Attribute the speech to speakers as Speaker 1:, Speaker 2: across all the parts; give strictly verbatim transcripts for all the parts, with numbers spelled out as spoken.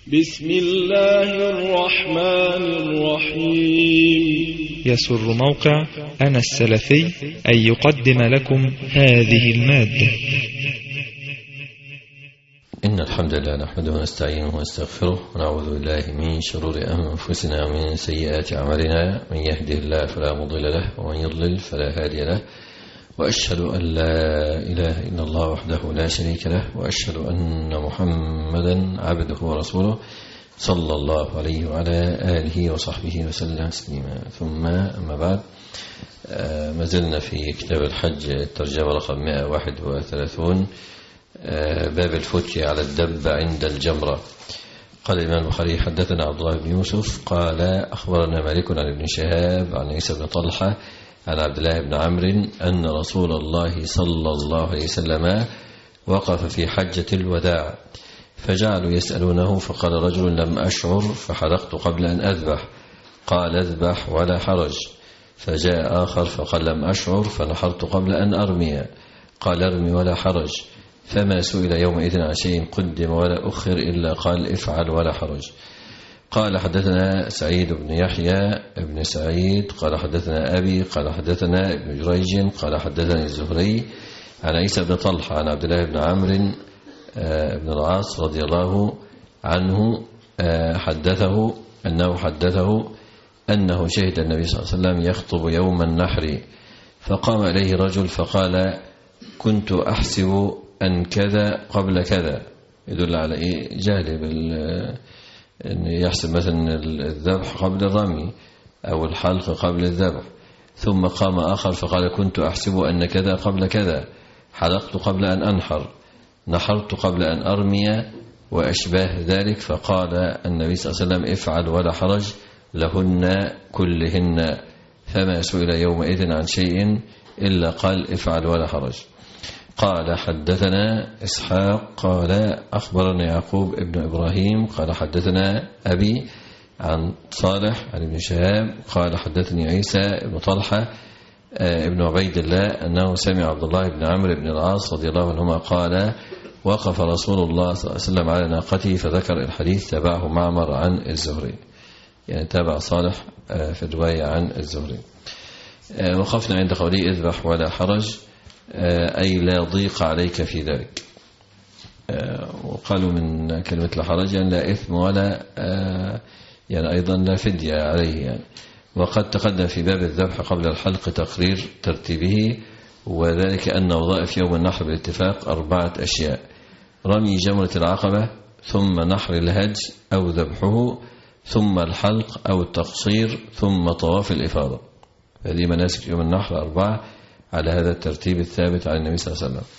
Speaker 1: بسم الله الرحمن الرحيم.
Speaker 2: يسر موقع أنا السلفي أن يقدم لكم هذه المادة.
Speaker 3: إن الحمد لله نحمده ونستعينه ونستغفره ونعوذ بالله من شرور أنفسنا ومن سيئات أعمالنا، من يهده الله فلا مضل له ومن يضلل فلا هادي له، وأشهد أن لا إله إلا الله وحده لا شريك له، وأشهد أن محمدا عبده ورسوله صلى الله عليه وعلى آله وصحبه وسلم تسليما. ثم أما بعد، ما زلنا في كتاب الحج الترجمة رقم مئة وواحد وثلاثين، باب الفتية على الدب عند الجمرة. قال الإمام البخاري: حدثنا عبد الله بن يوسف قال أخبرنا مالك عن ابن شهاب عن عيسى بن طلحة عن عبد الله بن عمرو أن رسول الله صلى الله عليه وسلم وقف في حجة الوداع، فجعلوا يسألونه، فقال رجل: لم أشعر فحلقت قبل أن أذبح. قال: اذبح ولا حرج. فجاء آخر فقال: لم أشعر فنحرت قبل أن أرمي. قال: ارمي ولا حرج. فما سئل يومئذ عن شيء قدم ولا أخر إلا قال: افعل ولا حرج. قال: حدثنا سعيد بن يحيى بن سعيد قال حدثنا أبي قال حدثنا ابن جريج قال حدثني الزهري عن عيسى بن طلحة عن عبد الله بن عمرو بن العاص رضي الله عنه حدثه أنه حدثه أنه شهد النبي صلى الله عليه وسلم يخطب يوم النحر، فقام إليه رجل فقال: كنت أحسب أن كذا قبل كذا. يدل على إيه؟ جهل بال أن يحسب مثلا الذبح قبل الرمي أو الحلق قبل الذبح. ثم قام آخر فقال: كنت أحسب أن كذا قبل كذا، حلقت قبل أن أنحر، نحرت قبل أن أرمي، وأشباه ذلك. فقال النبي صلى الله عليه وسلم: افعل ولا حرج لهن كلهن. فما سئل يومئذ عن شيء إلا قال: افعل ولا حرج. قال: حدثنا إسحاق قال أخبرنا يعقوب ابن إبراهيم قال حدثنا أبي عن صالح عن ابن شهاب قال حدثني عيسى ابن طلحة ابن عبيد الله أنه سمع عبد الله بن عمرو بن العاص رضي الله عنهما قال: وقف رسول الله صلى الله عليه وسلم على ناقته، فذكر الحديث. تبعه معمر عن الزهري، يعني تابع صالح في الرواية عن الزهري. وقفنا عند قوله: اذبح ولا حرج، أي لا ضيق عليك في ذلك. وقالوا من كلمة لا حرج يعني لا إثم ولا يعني أيضا لا فدية عليه يعني. وقد تقدم في باب الذبح قبل الحلق تقرير ترتيبه، وذلك أن وظائف يوم النحر بالاتفاق أربعة أشياء: رمي جمرة العقبة، ثم نحر الهج أو ذبحه، ثم الحلق أو التقصير، ثم طواف الإفاضة. هذه مناسك يوم النحر أربعة على هذا الترتيب الثابت عن النبي صلى الله عليه وسلم.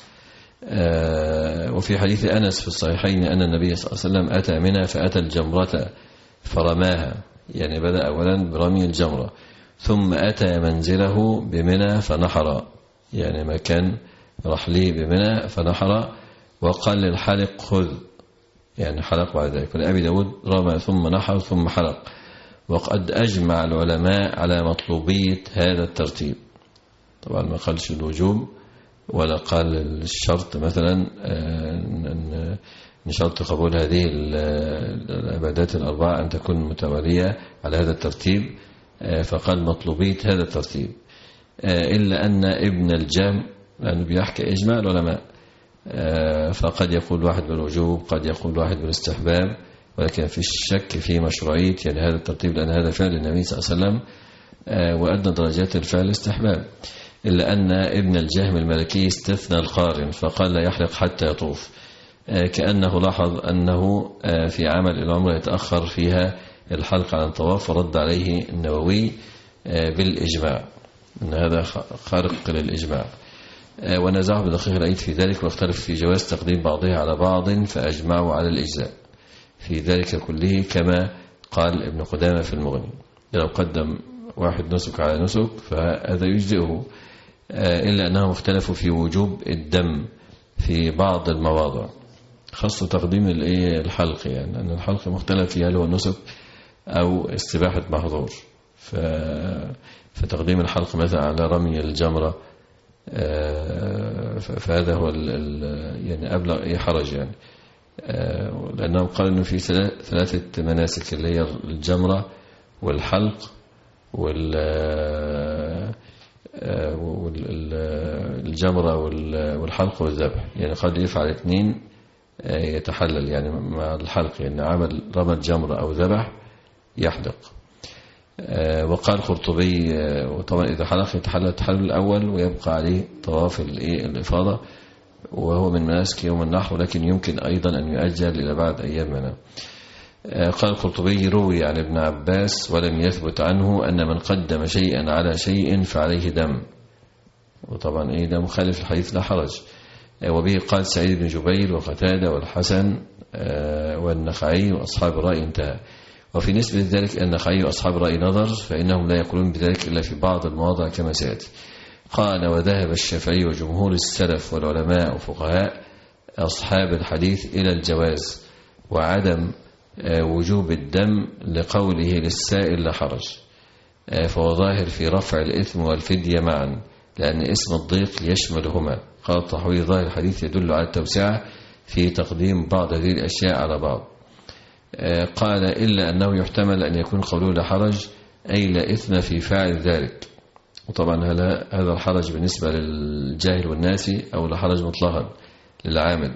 Speaker 3: آه وفي حديث أنس في الصحيحين أن النبي صلى الله عليه وسلم أتى منها فأتى الجمرة فرماها، يعني بدأ أولا برمي الجمرة، ثم أتى منزله بمنى فنحر، يعني مكان رحله بمنى فنحر، وقال للحلق: خذ، يعني حلق بعد ذلك. ولأبي داود: رمى ثم نحر ثم حلق. وقد أجمع العلماء على مطلوبية هذا الترتيب. طبعا ما قالش الوجوب ولا قال الشرط مثلا ان شرط قبول هذه العبادات الأربعة أن تكون متوالية على هذا الترتيب، فقال مطلوبية هذا الترتيب. إلا أن ابن الجام، لأنه بيحكي إجماع العلماء، فقد يقول واحد بالوجوب، قد يقول واحد بالاستحباب، ولكن في الشك في مشروعية يعني هذا الترتيب، لأن هذا فعل النبي صلى الله عليه وسلم وأدنى درجات الفعل استحباب. إلا أن ابن الجهم الملكي استثنى القارن فقال: لا يحلق حتى يطوف، كأنه لاحظ أنه في عمل العمرة يتأخر فيها الحلق عن الطواف، ورد عليه النووي بالإجماع أن هذا خارق للإجماع. ونزعه بدقيق العيد في ذلك، واختلف في جواز تقديم بعضها على بعض، فأجمعوا على الإجزاء في ذلك كله، كما قال ابن قدامة في المغني: لو قدم واحد نسك على نسك فهذا يجزئه. إلا أنهم اختلفوا في وجوب الدم في بعض المواضع، خاصة تقديم الحلق، يعني أن الحلق مختلف فيه هل هو نسك أو استباحة محظور. فتقديم الحلق مثلا على رمي الجمرة فهذا هو يعني أبلغ أي حرج يعني. لأنهم قالوا أنه في ثلاثة مناسك اللي هي الجمرة والحلق والجمرة والحلق والذبح. يعني قد يفعل اثنين يتحلل يعني مع الحلق، يعني عمل رمى جمرة أو ذبح يحلق. وقال قرطبي وطبعا إذا حلق يتحلل التحلل الأول ويبقى عليه طواف الإفاضة وهو من مناسك يوم النحر، ولكن يمكن أيضا أن يؤجل إلى بعد أيام منه. قال القرطبي روي عن ابن عباس ولم يثبت عنه أن من قدم شيئا على شيء فعليه دم، وطبعا إيه ده مخالف الحديث لا حرج. وبه قال سعيد بن جبير وقتادة والحسن والنخعي وأصحاب الرأي انتهى. وفي نسبة ذلك النخعي وأصحاب الرأي نظر، فإنهم لا يقولون بذلك إلا في بعض المواضع كما سيأتي. قال وذهب الشافعي وجمهور السلف والعلماء وفقهاء أصحاب الحديث إلى الجواز وعدم وجوب الدم لقوله للسائل لا حرج، فهو ظاهر في رفع الإثم والفدية معا لأن اسم الضيق يشملهما. قال الطحاوي ظاهر الحديث يدل على التوسعة في تقديم بعض هذه الأشياء على بعض. قال إلا أنه يحتمل أن يكون قوله لا حرج أي لا إثم في فاعل ذلك، وطبعا هذا الحرج بالنسبة للجاهل والناسي أو لا حرج مطلقا للعامل.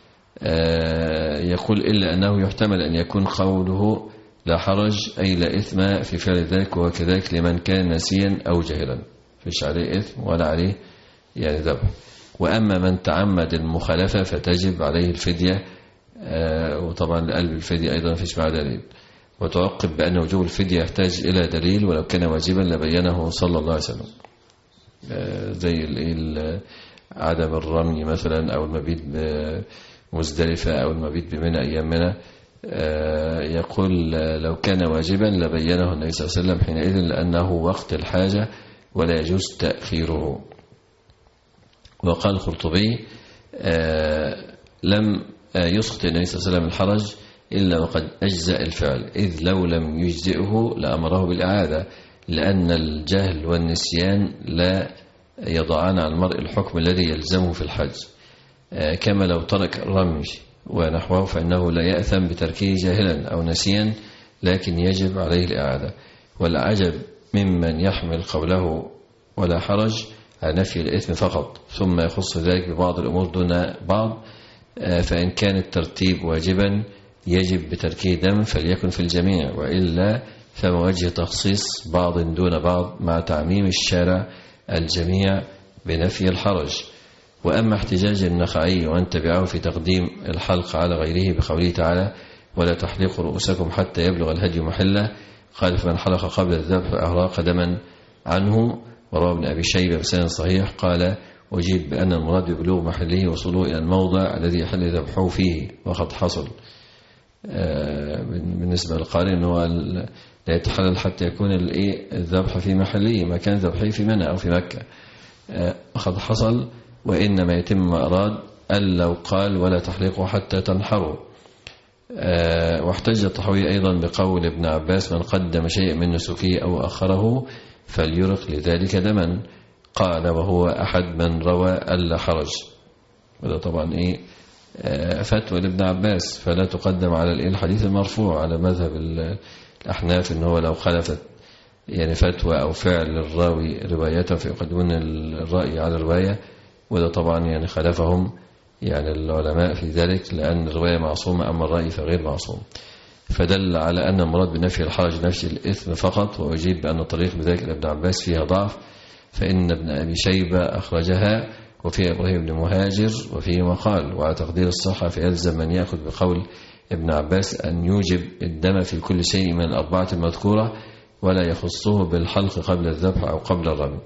Speaker 3: يقول إلا أنه يحتمل أن يكون قوله لا حرج أي لا إثم في فعل ذلك، وكذلك لمن كان ناسيا أو جاهلا فيش عليه إثم ولا عليه يعني ذبح. وأما من تعمد المخالفة فتجب عليه الفدية، وطبعا لقلب الفدية أيضا فيش معه دليل. وتعقب بأن وجوب الفدية يحتاج إلى دليل ولو كان واجبا لبينه صلى الله عليه وسلم، زي عدم الرمي مثلا أو المبيت بمزدلفة أو المبيت بمنى أيام منى. يقول لو كان واجبا لبينه النبي صلى الله عليه وسلم حينئذ لأنه وقت الحاجة ولا يجوز تأخيره. وقال القرطبي لم يسقط النبي صلى الله عليه وسلم الحرج إلا وقد أجزأ الفعل، إذ لو لم يجزئه لأمره بالإعادة، لأن الجهل والنسيان لا يضعان على المرء الحكم الذي يلزمه في الحج، كما لو ترك الرمي ونحوه فإنه لا يأثم بتركه جاهلا أو نسيا لكن يجب عليه الإعادة. والعجب ممن يحمل قوله ولا حرج على نفي الإثم فقط ثم يخص ذلك ببعض الأمور دون بعض، فإن كان الترتيب واجبا يجب بتركه دم فليكن في الجميع، وإلا فما وجه تخصيص بعض دون بعض مع تعميم الشارع الجميع بنفي الحرج. وأما احتجاج النخعي وأن تبعه في تقديم الحلق على غيره بقوله تعالى ولا تحلقوا رؤوسكم حتى يبلغ الهدي محله، قال فمن حلق قبل الذبح أهراق دما عنه. وروى ابن أبي شيبة بسند صحيح قال أجيب بأن المراد ببلوغ محله وصوله إلى الموضع الذي يحل ذبحه فيه وقد حصل. بالنسبة للقارئ أنه لا يتحلل حتى يكون الذبح في محله مكان ذبحه في منى أو في مكة وقد حصل، وإنما يتم ما أراد أن لو قال ولا تحلقوا حتى تنحروا. واحتج الطحاوي أيضا بقول ابن عباس من قدم شيء من نسكه أو أخره فليرق لذلك دما، قال وهو أحد من روى ألا حرج. وده طبعا إيه فتوى لابن عباس، فلا تقدم على الحديث المرفوع على مذهب الأحناف إنه لو خلفت يعني فتوى أو فعل الراوي روايته فيقدمون الرأي على الرواية، وده طبعا يعني خلفهم يعني العلماء في ذلك لأن الرواية معصومة أما الرأي فغير معصوم. فدل على أن المراد بنفي الحرج نفي الإثم فقط. وأجيب بأن الطريق بذلك لابن عباس فيها ضعف، فإن ابن أبي شيبة أخرجها وفيها إبراهيم بن مهاجر وفيه مقال. وعلى تقدير الصحة فيلزم من يأخذ بقول ابن عباس أن يوجب الدم في كل شيء من الأربعة المذكورة ولا يخصه بالحلق قبل الذبح أو قبل الرمي.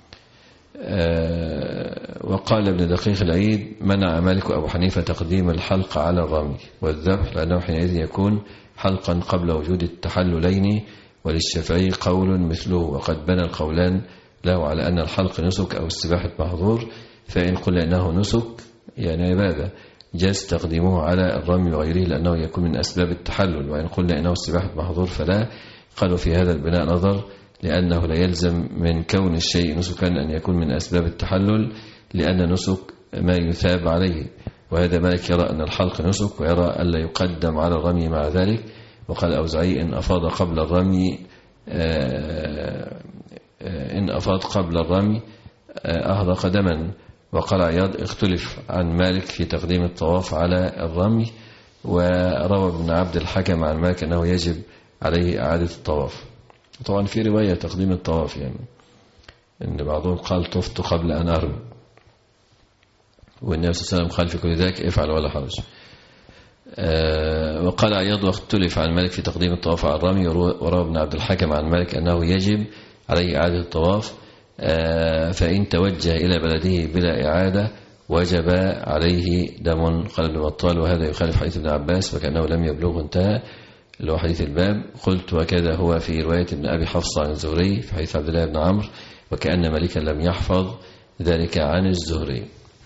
Speaker 3: وقال ابن دقيق العيد منع مالك وأبو حنيفة تقديم الحلق على الرمي والذبح لأنه حينئذ يكون حلقا قبل وجود التحللين، وللشافعي قول مثله، وقد بنى القولان له على أن الحلق نسك أو استباحة محظور، فإن قلنا إنه نسك يعني عبادة جاز تقديمه على الرمي وغيره لأنه يكون من أسباب التحلل، وإن قلنا إنه استباحة محظور فلا. قالوا في هذا البناء نظر، لأنه لا يلزم من كون الشيء نسكا أن يكون من أسباب التحلل، لأن نسك ما يثاب عليه، وهذا مالك يرى أن الحلق نسك ويرى ألا يقدم على الرمي مع ذلك. وقال أوزعي إن أفاض قبل الرمي إن أفاض قبل الرمي أهرق دما. وقال عياض اختلف عن مالك في تقديم الطواف على الرمي. وروى ابن عبد الحكم عن مالك أنه يجب عليه إعادة الطواف. طبعا في رواية تقديم الطواف، يعني إن بعضهم قال طفت قبل أن أرمي، والنبي صلى الله عليه وسلم قال في كل ذلك افعل ولا حرج. أه وقال عياض واختلف عن مالك في تقديم الطواف على الرمي. وروى ابن عبد الحكم عن مالك أنه يجب عليه إعادة الطواف، أه فإن توجه إلى بلده بلا إعادة وجب عليه دم. قال ابن بطال وهذا يخالف حديث ابن عباس وكأنه لم يبلغ انتهى، اللي هو حديث الباب. قلت وكذا هو في رواية ابن أبي حفص عن الزهري في حديث عبد الله بن عمرو، وكأن مالكا لم يحفظ ذلك عن الزهري.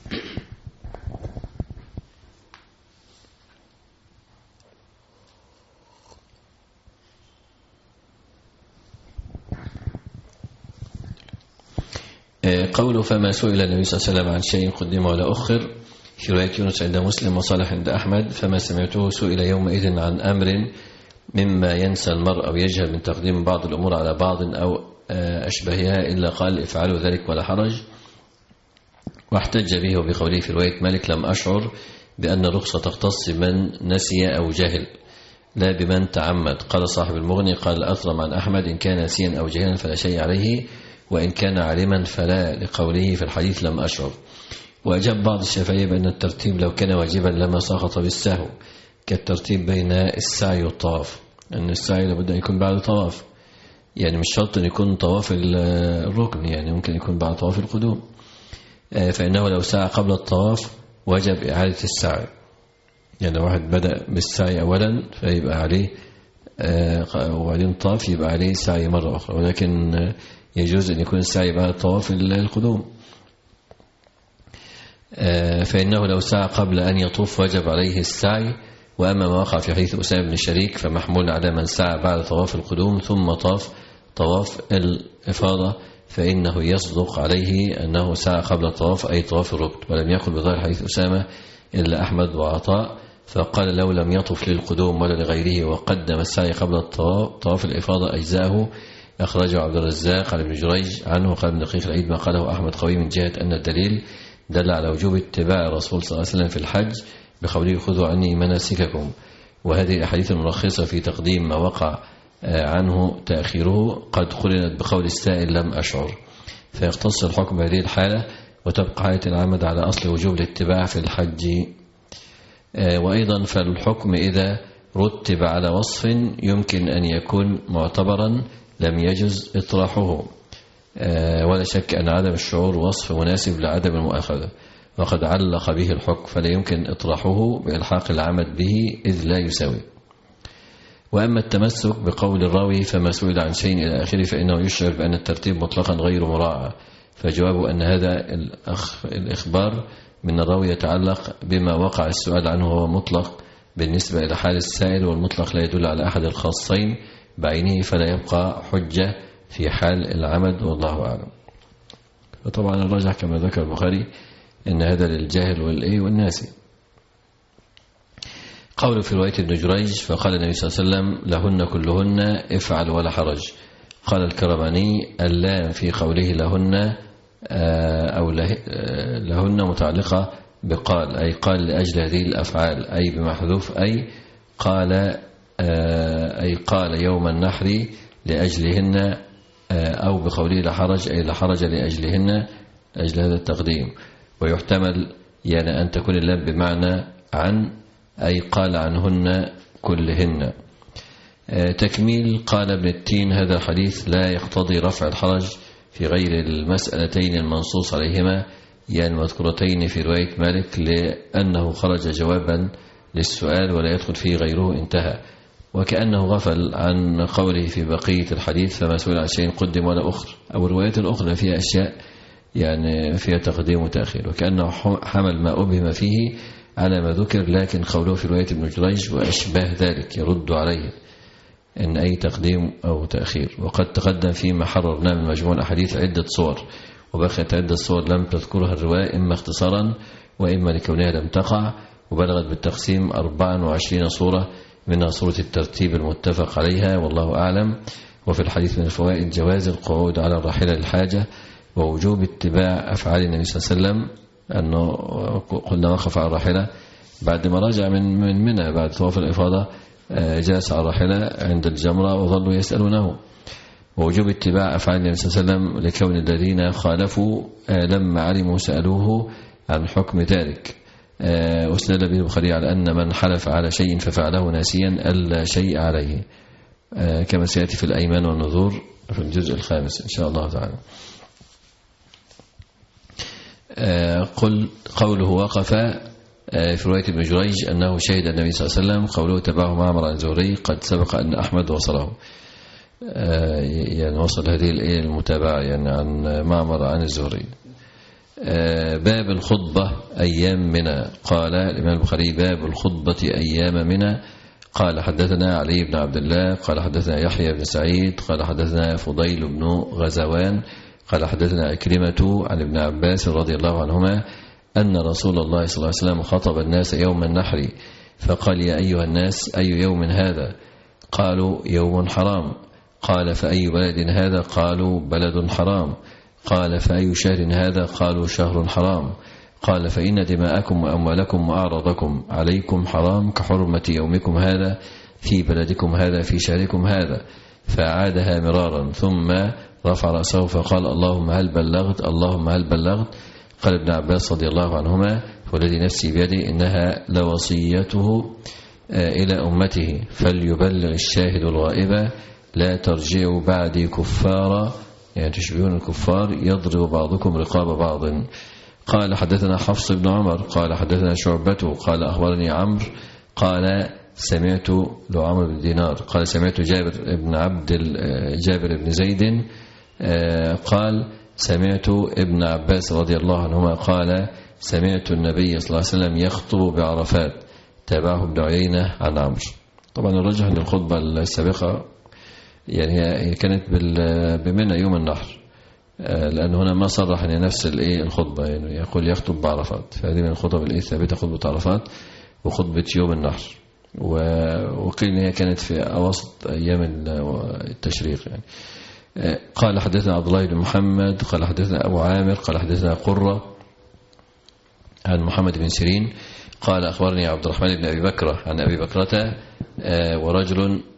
Speaker 3: قوله فما سئل النبي صلى الله عليه وسلم عن شيء قدم ولا أخر في رواية يونس عند مسلم وصالح عند أحمد. فما سمعته سئل يومئذ عن أمر مما ينسى المرء أو يجهل من تقديم بعض الأمور على بعض أو أشبهها إلا قال افعلوا ذلك ولا حرج. واحتج به وبقوله في رواية مالك لم أشعر بأن الرخصة تختص بمن نسي أو جهل لا بمن تعمد. قال صاحب المغني قال الأثرم عن أحمد إن كان نسيا أو جهلا فلا شيء عليه، وإن كان عالما فلا، لقوله في الحديث لم أشعر. وأجاب بعض الشافعية بأن الترتيب لو كان واجبا لما سقط بالسهو، كالترتيب بين السعي والطواف، أن السعي لابد أن يكون بعد طواف، يعني مش شرط أن يكون طواف الركن، يعني ممكن يكون بعد طواف القدوم. فإنه لو سعى قبل الطواف وجب إعادة السعي، يعني لو واحد بدأ بالسعي أولا فيبقى عليه وبعدين طاف يبقى عليه سعي مرة أخرى، ولكن يجوز أن يكون السعي بعد طواف القدوم. فإنه لو سعى قبل أن يطوف وجب عليه السعي. وأما ما وقع في حديث أسامة بن شريك فمحمول على من سعى بعد طواف القدوم ثم طاف طواف الإفاضة، فإنه يصدق عليه أنه سعى قبل الطواف أي طواف الركن. ولم يقل بظاهر حديث أسامة إلا أحمد وعطاء، فقال لو لم يطف للقدوم ولا لغيره وقدم السعي قبل الطواف طواف الإفاضة أجزاه. أخرجه عبد الرزاق عن ابن جريج عنه قال ابن دقيق العيد ما قاله أحمد قوي من جهة أن الدليل دل على وجوب اتباع الرسول صلى الله عليه وسلم في الحج بقوله خذوا عني مناسككم. وهذه الأحاديث المرخصة في تقديم ما وقع عنه تأخيره قد قرنت بقول السائل لم أشعر، فيختص الحكم بهذه الحالة وتبقى حالة العمد على أصل وجوب الاتباع في الحج. وأيضا فالحكم إذا رتب على وصف يمكن أن يكون معتبرا لم يجز إطراحه، ولا شك أن عدم الشعور وصف مناسب لعدم المؤاخذة، وقد علق به الحكم فلا يمكن إطراحه بإلحاق العمد به إذ لا يساوي. وأما التمسك بقول الراوي فما سئل عن شيء إلى آخره فإنه يشعر بأن الترتيب مطلقا غير مراعى، فجوابه أن هذا الأخ الإخبار من الراوي يتعلق بما وقع السؤال عنه هو مطلق بالنسبة إلى حال السائل، والمطلق لا يدل على أحد الخاصين بعينه فلا يبقى حجة في حال العمد، والله أعلم. وطبعا الراجح كما ذكر البخاري أن هذا للجاهل والإيه والناسي. قول في رواية ابن جريج فقال النبي صلى الله عليه وسلم لهن كلهن افعل ولا حرج. قال الكرماني اللام في قوله لهن أو لهن متعلقة بقال، أي قال لأجل هذه الأفعال، أي بمحذوف أي قال أي قال يوم النحر لأجلهن، أو بقوله لا حرج أي لا حرج لأجلهن لأجل هذا التقديم. ويحتمل يعني أن تكون اللام بمعنى عن، أي قال عنهن كلهن. تكميل قال ابن التين هذا الحديث لا يقتضي رفع الحرج في غير المسألتين المنصوص عليهما، يعني المذكورتين في رواية مالك، لأنه خرج جوابا للسؤال ولا يدخل فيه غيره انتهى. وكأنه غفل عن قوله في بقية الحديث فما سئل عن شيء قدم ولا أخر، أو الروايات الأخرى فيها أشياء يعني فيها تقديم وتأخير، وكأنه حمل ما أبهم فيه على ما ذكر، لكن قوله في رواية ابن جريج وأشباه ذلك يرد عليه إن أي تقديم أو تأخير. وقد تقدم فيما حررنا من مجموع الأحاديث عدة صور، وبقيت عدة صور لم تذكرها الرواية إما اختصارا وإما لكونها لم تقع، وبلغت بالتقسيم أربع وعشرين صورة منها صورة الترتيب المتفق عليها والله أعلم. وفي الحديث من الفوائد جواز القعود على الراحلة للحاجة، ووجوب اتباع أفعال النبي صلى الله عليه وسلم، أنه قلنا وقف على الراحلة بعد ما رجع من من منى بعد طواف الإفاضة، جلس على الراحلة عند الجمرة وظلوا يسألونه. ووجوب اتباع أفعال النبي صلى الله عليه وسلم لكون الذين خالفوا لما علموا سألوه عن حكم ذلك. واستدل به البخاري على أن من حلف على شيء ففعله ناسيا ألا شيء عليه، كما سيأتي في الأيمان والنذور في الجزء الخامس إن شاء الله تعالى. قل قوله وقف في رواية ابن جريج أنه شهد النبي صلى الله عليه وسلم، قوله تبعه معمر عن زهري قد سبق أن أحمد وصله، يعني وصل هذه المتابعة يعني عن معمر عن الزهري. باب الخطبة أيام منى. قال الإمام البخاري باب الخطبة أيام منى. قال حدثنا علي بن عبد الله قال حدثنا يحيى بن سعيد قال حدثنا فضيل بن غزوان قال حدثنا أكرمة عن ابن عباس رضي الله عنهما أن رسول الله صلى الله عليه وسلم خطب الناس يوم النحر فقال يا أيها الناس أي يوم هذا؟ قالوا يوم حرام. قال فأي بلد هذا؟ قالوا بلد حرام. قال فأي شهر هذا؟ قالوا شهر حرام. قال فإن دماءكم وأموالكم وأعراضكم عليكم حرام كحرمة يومكم هذا في بلدكم هذا في شهركم هذا. فأعادها مرارا ثم رفع رأسه فقال اللهم هل بلغت اللهم هل بلغت. قال ابن عباس رضي الله عنهما والذي نفسي بيده إنها لوصيته إلى أمته فليبلغ الشاهد الغائب لا ترجعوا بعدي كفارا، يعني تشبهون الكفار يضرب بعضكم رقاب بعض. قال حدثنا حفص بن عمر قال حدثنا شعبة قال أخبرني عمرو قال سمعت لعمرو بن دينار قال سمعت جابر بن عبد جابر بن زيد قال سمعت ابن عباس رضي الله عنهما قال سمعت النبي صلى الله عليه وسلم يخطب بعرفات. تابعه ابن عيينة عن عمرو. طبعا الرجح أن الخطبة السابقة يعني هي كانت بمنى يوم النحر، لأن هنا ما صرح أن نفس الخطبة يعني يقول يخطب بعرفات، فهذه من الخطب الثابتة خطبة عرفات وخطبة يوم النحر، وقيل هي كانت في أواسط أيام التشريق يعني. قال حدثنا عبد الله بن محمد قال حدثنا أبو عامر قال حدثنا قرة عن محمد بن سيرين قال أخبرني عبد الرحمن بن أبي بكرة عن أبي بكرة ورجل